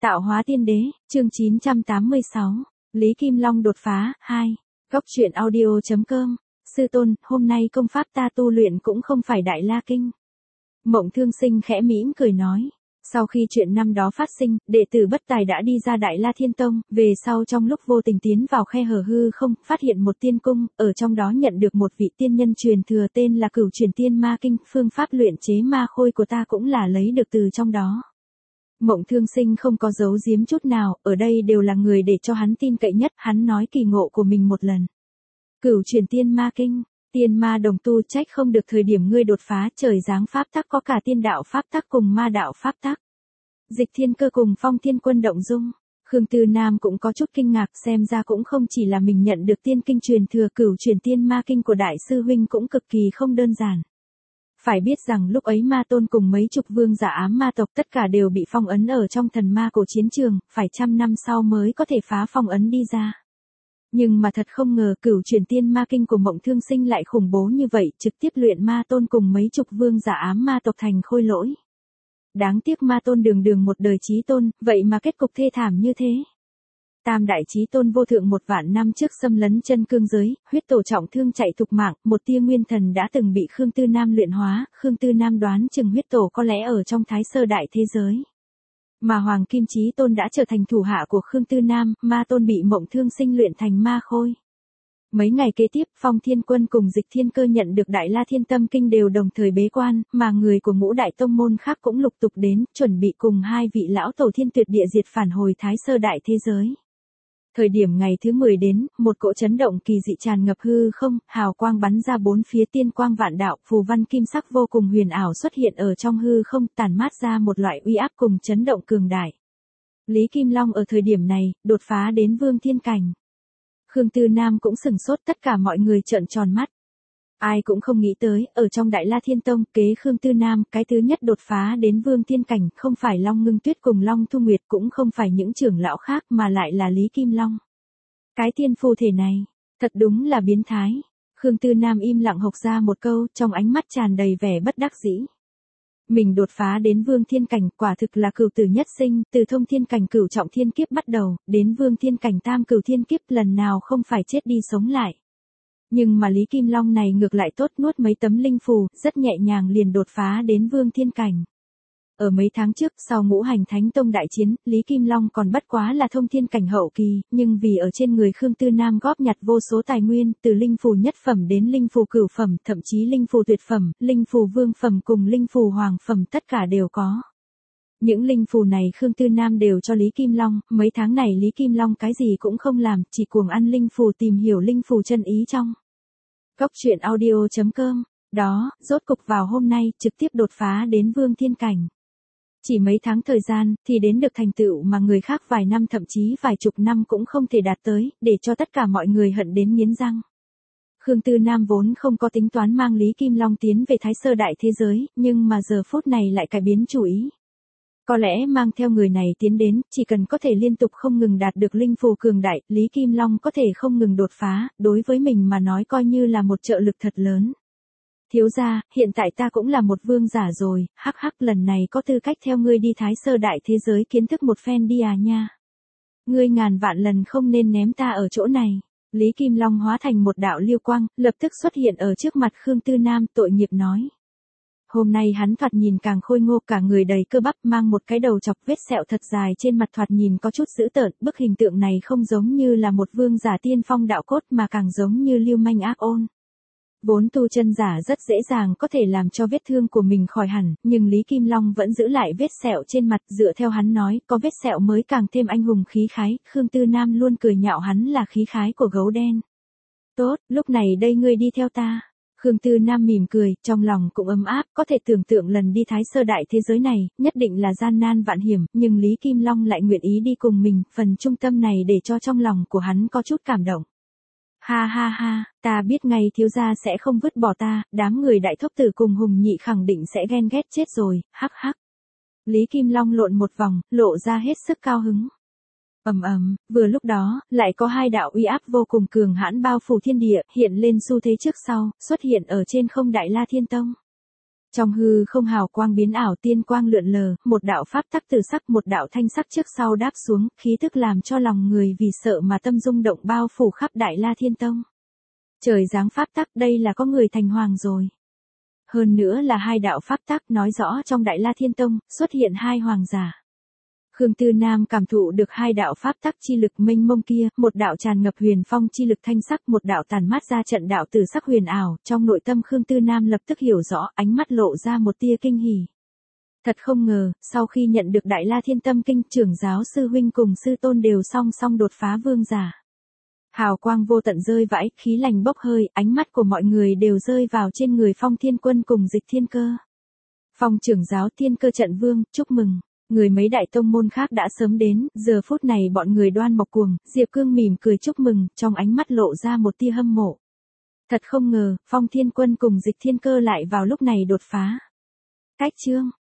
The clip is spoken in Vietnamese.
Tạo hóa tiên đế, chương 986. Lý Kim Long đột phá, 2. Góc truyện audio.com. Sư tôn, hôm nay công pháp ta tu luyện cũng không phải Đại La Kinh. Mộng Thương Sinh khẽ mỉm cười nói. Sau khi chuyện năm đó phát sinh, đệ tử bất tài đã đi ra Đại La Thiên Tông, về sau trong lúc vô tình tiến vào khe hở hư không, phát hiện một tiên cung, ở trong đó nhận được một vị tiên nhân truyền thừa tên là Cửu Truyền Tiên Ma Kinh, phương pháp luyện chế ma khôi của ta cũng là lấy được từ trong đó. Mộng Thương Sinh không có giấu giếm chút nào, ở đây đều là người để cho hắn tin cậy nhất, hắn nói kỳ ngộ của mình một lần. Cửu Truyền Tiên Ma Kinh, tiên ma đồng tu, trách không được thời điểm ngươi đột phá, trời giáng pháp tắc có cả tiên đạo pháp tắc cùng ma đạo pháp tắc. Dịch Thiên Cơ cùng Phong Thiên Quân động dung. Khương Tư Nam cũng có chút kinh ngạc, xem ra cũng không chỉ là mình nhận được tiên kinh truyền thừa, Cửu Truyền Tiên Ma Kinh của đại sư huynh cũng cực kỳ không đơn giản. Phải biết rằng lúc ấy ma tôn cùng mấy chục vương giả ám ma tộc tất cả đều bị phong ấn ở trong thần ma cổ chiến trường, phải trăm năm sau mới có thể phá phong ấn đi ra. Nhưng mà thật không ngờ Cửu Truyền Tiên Ma Kinh của Mộng Thương Sinh lại khủng bố như vậy, trực tiếp luyện ma tôn cùng mấy chục vương giả ám ma tộc thành khôi lỗi. Đáng tiếc ma tôn đường một đời chí tôn, vậy mà kết cục thê thảm như thế. Tam đại chí tôn vô thượng 1.000 năm trước xâm lấn chân cương giới, huyết tổ trọng thương chạy thục mạng, một tia nguyên thần đã từng bị Khương Tư Nam luyện hóa, Khương Tư Nam đoán chừng huyết tổ có lẽ ở trong thái sơ đại thế giới. Mà Hoàng Kim Chí Tôn đã trở thành thủ hạ của Khương Tư Nam, ma tôn bị Mộng Thương Sinh luyện thành ma khôi. Mấy ngày kế tiếp, Phong Thiên Quân cùng Dịch Thiên Cơ nhận được Đại La Thiên Tâm Kinh đều đồng thời bế quan, mà người của ngũ đại tông môn khác cũng lục tục đến, chuẩn bị cùng hai vị lão tổ thiên tuyệt địa diệt phản hồi thái sơ đại thế giới. Thời điểm ngày thứ 10 đến, một cỗ chấn động kỳ dị tràn ngập hư không, hào quang bắn ra bốn phía, tiên quang vạn đạo, phù văn kim sắc vô cùng huyền ảo xuất hiện ở trong hư không, tản mát ra một loại uy áp cùng chấn động cường đại. Lý Kim Long ở thời điểm này, đột phá đến vương thiên cảnh. Khương Tư Nam cũng sừng sốt, tất cả mọi người trợn tròn mắt. Ai cũng không nghĩ tới, ở trong Đại La Thiên Tông, kế Khương Tư Nam, cái thứ nhất đột phá đến vương thiên cảnh, không phải Long Ngưng Tuyết cùng Long Thu Nguyệt, cũng không phải những trưởng lão khác, mà lại là Lý Kim Long. Cái tiên phù thể này, thật đúng là biến thái. Khương Tư Nam im lặng hộc ra một câu, trong ánh mắt tràn đầy vẻ bất đắc dĩ. Mình đột phá đến vương thiên cảnh, quả thực là cửu tử nhất sinh, từ thông thiên cảnh cửu trọng thiên kiếp bắt đầu, đến vương thiên cảnh tam cửu thiên kiếp, lần nào không phải chết đi sống lại. Nhưng mà Lý Kim Long này ngược lại tốt, nuốt mấy tấm linh phù, rất nhẹ nhàng liền đột phá đến vương thiên cảnh. Ở mấy tháng trước, sau ngũ hành thánh tông đại chiến, Lý Kim Long còn bất quá là thông thiên cảnh hậu kỳ, nhưng vì ở trên người Khương Tư Nam góp nhặt vô số tài nguyên, từ linh phù nhất phẩm đến linh phù cửu phẩm, thậm chí linh phù tuyệt phẩm, linh phù vương phẩm cùng linh phù hoàng phẩm tất cả đều có. Những linh phù này Khương Tư Nam đều cho Lý Kim Long, mấy tháng này Lý Kim Long cái gì cũng không làm, chỉ cuồng ăn linh phù, tìm hiểu linh phù chân ý trong. Góc truyện audio.com. Đó, rốt cục vào hôm nay, trực tiếp đột phá đến vương thiên cảnh. Chỉ mấy tháng thời gian, thì đến được thành tựu mà người khác vài năm thậm chí vài chục năm cũng không thể đạt tới, để cho tất cả mọi người hận đến nghiến răng. Khương Tư Nam vốn không có tính toán mang Lý Kim Long tiến về thái sơ đại thế giới, nhưng mà giờ phút này lại cải biến chủ ý. Có lẽ mang theo người này tiến đến, chỉ cần có thể liên tục không ngừng đạt được linh phù cường đại, Lý Kim Long có thể không ngừng đột phá, đối với mình mà nói coi như là một trợ lực thật lớn. Thiếu gia, hiện tại ta cũng là một vương giả rồi, hắc hắc, lần này có tư cách theo ngươi đi thái sơ đại thế giới kiến thức một phen đi à nha. Ngươi ngàn vạn lần không nên ném ta ở chỗ này. Lý Kim Long hóa thành một đạo lưu quang, lập tức xuất hiện ở trước mặt Khương Tư Nam, tội nghiệp nói. Hôm nay hắn thoạt nhìn càng khôi ngô, cả người đầy cơ bắp, mang một cái đầu chọc, vết sẹo thật dài trên mặt, thoạt nhìn có chút dữ tợn, bức hình tượng này không giống như là một vương giả tiên phong đạo cốt mà càng giống như lưu manh ác ôn. Vốn tu chân giả rất dễ dàng có thể làm cho vết thương của mình khỏi hẳn, nhưng Lý Kim Long vẫn giữ lại vết sẹo trên mặt, dựa theo hắn nói, có vết sẹo mới càng thêm anh hùng khí khái, Khương Tư Nam luôn cười nhạo hắn là khí khái của gấu đen. Tốt, lúc này đây ngươi đi theo ta. Khương Tư Nam mỉm cười, trong lòng cũng ấm áp, có thể tưởng tượng lần đi thái sơ đại thế giới này, nhất định là gian nan vạn hiểm, nhưng Lý Kim Long lại nguyện ý đi cùng mình, phần trung tâm này để cho trong lòng của hắn có chút cảm động. Ha ha ha, ta biết ngay thiếu gia sẽ không vứt bỏ ta, đám người đại thúc tử cùng Hùng Nhị khẳng định sẽ ghen ghét chết rồi, hắc hắc. Lý Kim Long lộn một vòng, lộ ra hết sức cao hứng. Vừa lúc đó, lại có hai đạo uy áp vô cùng cường hãn bao phủ thiên địa, hiện lên xu thế trước sau, xuất hiện ở trên không Đại La Thiên Tông. Trong hư không hào quang biến ảo tiên quang lượn lờ, một đạo pháp tắc từ sắc một đạo thanh sắc trước sau đáp xuống, khí tức làm cho lòng người vì sợ mà tâm rung động bao phủ khắp Đại La Thiên Tông. Trời giáng pháp tắc, đây là có người thành hoàng rồi. Hơn nữa là hai đạo pháp tắc, nói rõ trong Đại La Thiên Tông xuất hiện hai hoàng giả. Khương Tư Nam cảm thụ được hai đạo pháp tắc chi lực mênh mông kia, một đạo tràn ngập huyền phong chi lực thanh sắc, một đạo tàn mát ra trận đạo tử sắc huyền ảo, trong nội tâm Khương Tư Nam lập tức hiểu rõ, ánh mắt lộ ra một tia kinh hỉ. Thật không ngờ, sau khi nhận được Đại La Thiên Tâm Kinh, trưởng giáo sư huynh cùng sư tôn đều song song đột phá vương giả. Hào quang vô tận rơi vãi, khí lành bốc hơi, ánh mắt của mọi người đều rơi vào trên người Phong Thiên Quân cùng Dịch Thiên Cơ. Phong trưởng giáo Thiên Cơ trận vương, chúc mừng. Người mấy đại tông môn khác đã sớm đến, giờ phút này bọn người Đoan Mộc Cuồng, Diệp Cương mỉm cười chúc mừng, trong ánh mắt lộ ra một tia hâm mộ. Thật không ngờ, Phong Thiên Quân cùng Dịch Thiên Cơ lại vào lúc này đột phá. Cách chương